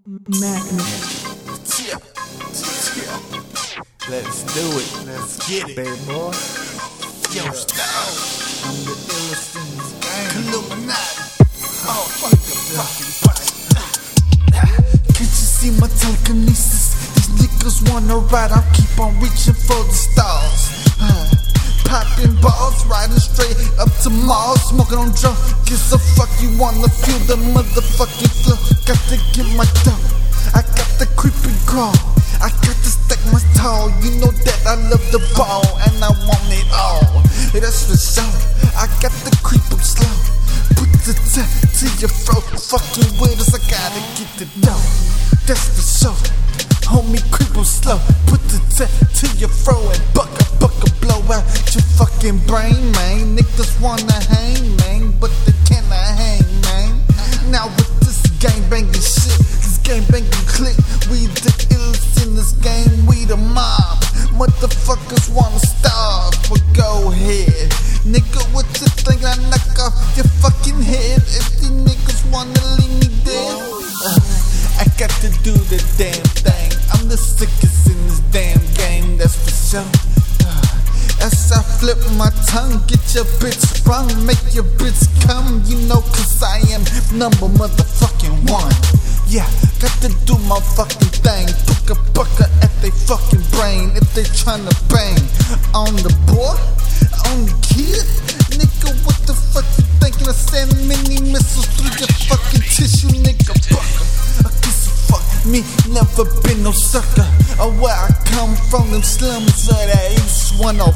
Magnus. Let's do it. Let's get it, baby boy. Yo, style. I'm the illest in this game. Illuminati. Oh, fuck the fucking body. Can't you see my telekinesis? These niggas wanna ride, I'll keep on reaching for the stars. Popping balls, riding straight up to Mars, smoking on Joe. Gives a fuck, you wanna feel the motherfucking flow. Got to get my dough, I got the creepy crawl, I got to stack my tall. You know that I love the ball and I want it all. That's for sure. I got the creep up slow. Put the tap to your throat. Fucking with us, I gotta get the dough. That's for sure. Homie, creep up slow. Put the tap to your throat and buck a blow out your fucking brain, man. Niggas wanna hang, man, but they cannot hang, man. Now with this gang banging shit, this gang banging clique, we the illest in this game, we the mob. Motherfuckers wanna starve, but go ahead, nigga. What you think? I knock off your fucking head if you niggas wanna leave me dead. I got to do the damn thing. I'm the sickest in this damn game, that's for sure. As I flip my tongue, get your bitch sprung, make your bitch come, you know, cause I am number motherfucking one. Yeah, got to do my fucking thing, put a bucker at they fucking brain if they tryna bang on the boy, on the kid. Nigga, what the fuck you thinking of sending mini missiles through your fucking tissue, nigga, bucker? Me, never been no sucker. Or where I come from, them slums of that East 104.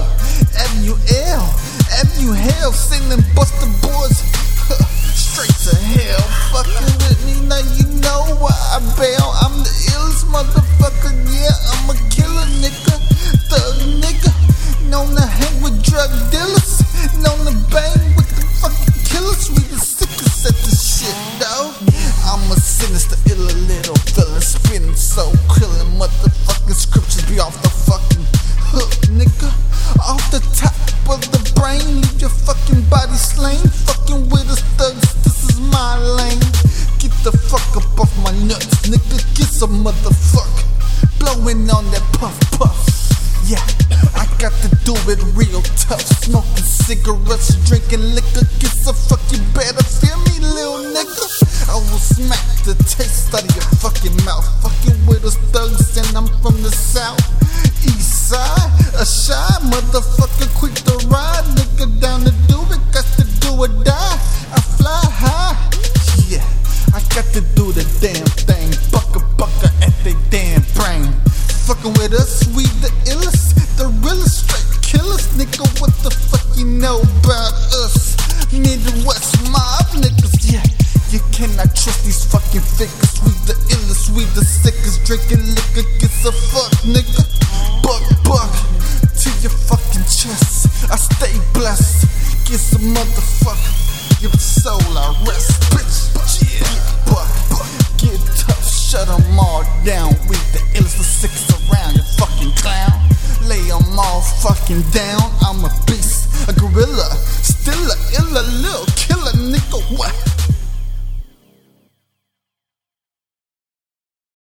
Avenue Hell, sending Buster Boys straight to hell. Fucking with me, now you know why I bail. I'm the illest motherfucker, yeah, I'm a killer nigga. Thug nigga, known to hang with drug dealers, known to bang with the fucking killers. We the sickest at this shit, though. I'm a sinister, ill little villain, spinning so krillin'. Motherfucking scriptures be off the fucking hook, nigga. Off the top of the brain, leave your fucking body slain. Fucking with us thugs, this is my lane. Get the fuck up off my nuts, nigga. Get some motherfucker blowing on that puff puff. Yeah, I got to do it real tough. Smoking cigarettes, drinking liquor. Get some fuck, you better feel me, little nigga. I will smack the taste out of your fucking mouth. Fucking with us thugs and I'm from the south. East side, a shy motherfucker, quick to ride. Nigga down to do it, got to do or die. I fly high, yeah, I got to do the damn thing. Bucker at they damn brain. Fucking with us, we the illest, the realest, straight killers. Nigga, what the fuck you know about us? Midwest mob niggas, yeah. You cannot trust these fucking figures. We the illest, we the sickest. Drinking liquor gets a fuck, nigga. Buck to your fucking chest. I stay blessed. Get some motherfucker. Your soul I rest, bitch. Yeah, buck. Get tough, shut them all down. We the illest, the sickest around. You fucking clown. Lay them all fucking down. I'm a beast, a gorilla, still a illa little killer, nigga. What?